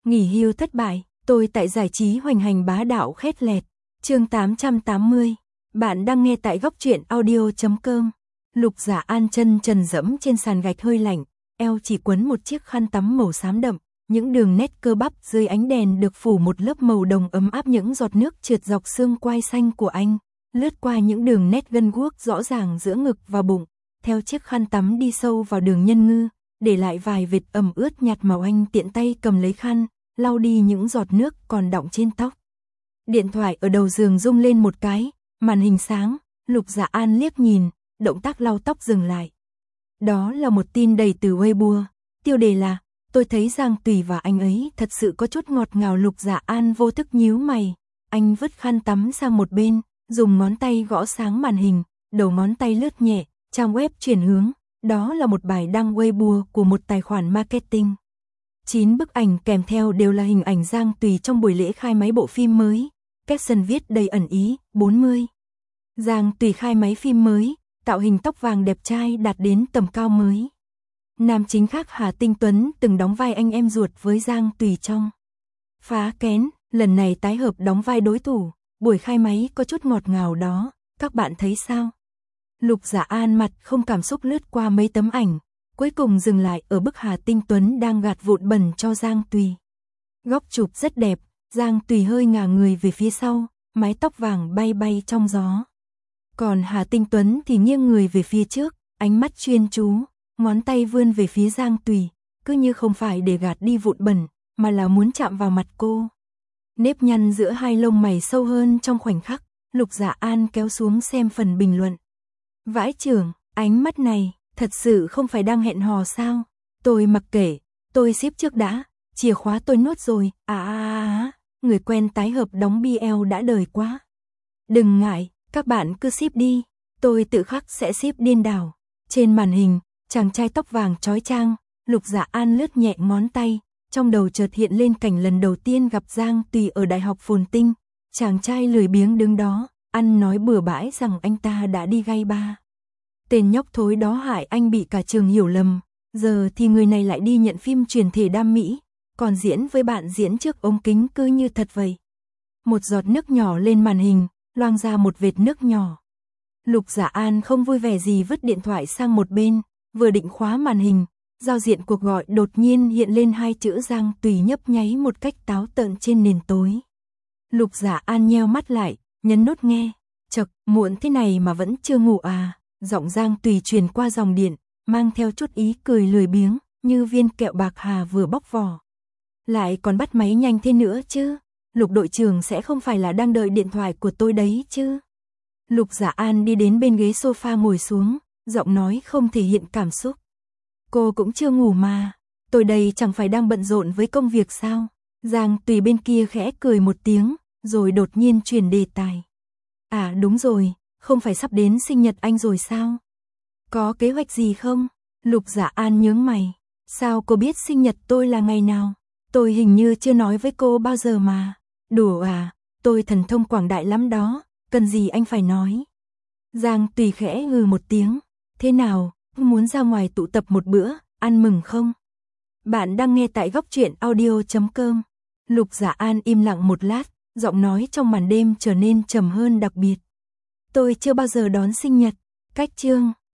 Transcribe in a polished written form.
Nghỉ hưu thất bại, tôi tại giải trí hoành hành bá đạo khét lẹt. Chương 880. Bạn đang nghe tại góc truyện audio.com. Lục Giả An chân trần dẫm trên sàn gạch hơi lạnh, eo chỉ quấn một chiếc khăn tắm màu xám đậm, những đường nét cơ bắp dưới ánh đèn được phủ một lớp màu đồng ấm áp, những giọt nước trượt dọc xương quai xanh của anh, lướt qua những đường nét gân guốc rõ ràng giữa ngực và bụng, theo chiếc khăn tắm đi sâu vào đường nhân ngư, để lại vài vệt ẩm ướt nhạt màu. Anh tiện tay cầm lấy khăn, lau đi những giọt nước còn đọng trên tóc. Điện thoại ở đầu giường rung lên một cái, màn hình sáng, Lục Giả An liếc nhìn, động tác lau tóc dừng lại. Đó là một tin đầy từ Weibo, tiêu đề là "Tôi thấy Giang Tùy và anh ấy thật sự có chút ngọt ngào." Lục Giả An vô thức nhíu mày, anh vứt khăn tắm sang một bên, dùng ngón tay gõ sáng màn hình, đầu ngón tay lướt nhẹ, trang web chuyển hướng, đó là một bài đăng Weibo của một tài khoản marketing. 9 bức ảnh kèm theo đều là hình ảnh Giang Tùy trong buổi lễ khai máy bộ phim mới, caption viết đầy ẩn ý, 40. Giang Tùy khai máy phim mới, tạo hình tóc vàng đẹp trai đạt đến tầm cao mới. Nam chính khác Hà Tinh Tuấn từng đóng vai anh em ruột với Giang Tùy trong Phá Kén, lần này tái hợp đóng vai đối thủ, buổi khai máy có chút ngọt ngào đó, các bạn thấy sao? Lục Giả An mặt không cảm xúc lướt qua mấy tấm ảnh, cuối cùng dừng lại ở bức Hà Tinh Tuấn đang gạt vụn bẩn cho Giang Tùy. Góc chụp rất đẹp, Giang Tùy hơi ngả người về phía sau, mái tóc vàng bay bay trong gió. Còn Hà Tinh Tuấn thì nghiêng người về phía trước, ánh mắt chuyên chú, ngón tay vươn về phía Giang Tùy, cứ như không phải để gạt đi vụn bẩn, mà là muốn chạm vào mặt cô. Nếp nhăn giữa hai lông mày sâu hơn trong khoảnh khắc, Lục Giả An kéo xuống xem phần bình luận. Vãi chưởng, ánh mắt này, thật sự không phải đang hẹn hò sao? Tôi mặc kệ, tôi ship trước đã, chìa khóa tôi nuốt rồi, người quen tái hợp đóng BL đã đời quá. Đừng ngại, các bạn cứ ship đi, tôi tự khắc sẽ ship điên đảo. Trên màn hình, chàng trai tóc vàng chói chang, Lục Giả An lướt nhẹ ngón tay, trong đầu chợt hiện lên cảnh lần đầu tiên gặp Giang Tùy ở Đại học Phồn Tinh, chàng trai lười biếng đứng đó, ăn nói bừa bãi rằng anh ta đã đi gay bar. Tên nhóc thối đó hại anh bị cả trường hiểu lầm, giờ thì người này lại đi nhận phim truyền thể đam mỹ, còn diễn với bạn diễn trước ống kính cứ như thật vậy. Một giọt nước nhỏ lên màn hình, loang ra một vệt nước nhỏ. Lục Giả An không vui vẻ gì vứt điện thoại sang một bên, vừa định khóa màn hình, giao diện cuộc gọi đột nhiên hiện lên hai chữ Giang Tùy nhấp nháy một cách táo tợn trên nền tối. Lục Giả An nheo mắt lại, nhấn nút nghe. Chậc, muộn thế này mà vẫn chưa ngủ à? Giọng Giang Tùy truyền qua dòng điện, mang theo chút ý cười lười biếng, như viên kẹo bạc hà vừa bóc vỏ. Lại còn bắt máy nhanh thế nữa chứ? Lục đội trưởng sẽ không phải là đang đợi điện thoại của tôi đấy chứ? Lục Giả An đi đến bên ghế sofa ngồi xuống, giọng nói không thể hiện cảm xúc. Cô cũng chưa ngủ mà, tôi đây chẳng phải đang bận rộn với công việc sao? Giang Tùy bên kia khẽ cười một tiếng, rồi đột nhiên chuyển đề tài. À đúng rồi, không phải sắp đến sinh nhật anh rồi sao? Có kế hoạch gì không? Lục Giả An nhướng mày. Sao cô biết sinh nhật tôi là ngày nào? Tôi hình như chưa nói với cô bao giờ mà. Đùa à, tôi thần thông quảng đại lắm đó, cần gì anh phải nói. Giang Tùy khẽ hừ một tiếng. Thế nào, muốn ra ngoài tụ tập một bữa, ăn mừng không? Bạn đang nghe tại góc truyện audio.com. Lục Giả An im lặng một lát, giọng nói trong màn đêm trở nên trầm hơn đặc biệt. Tôi chưa bao giờ đón sinh nhật, cách chương.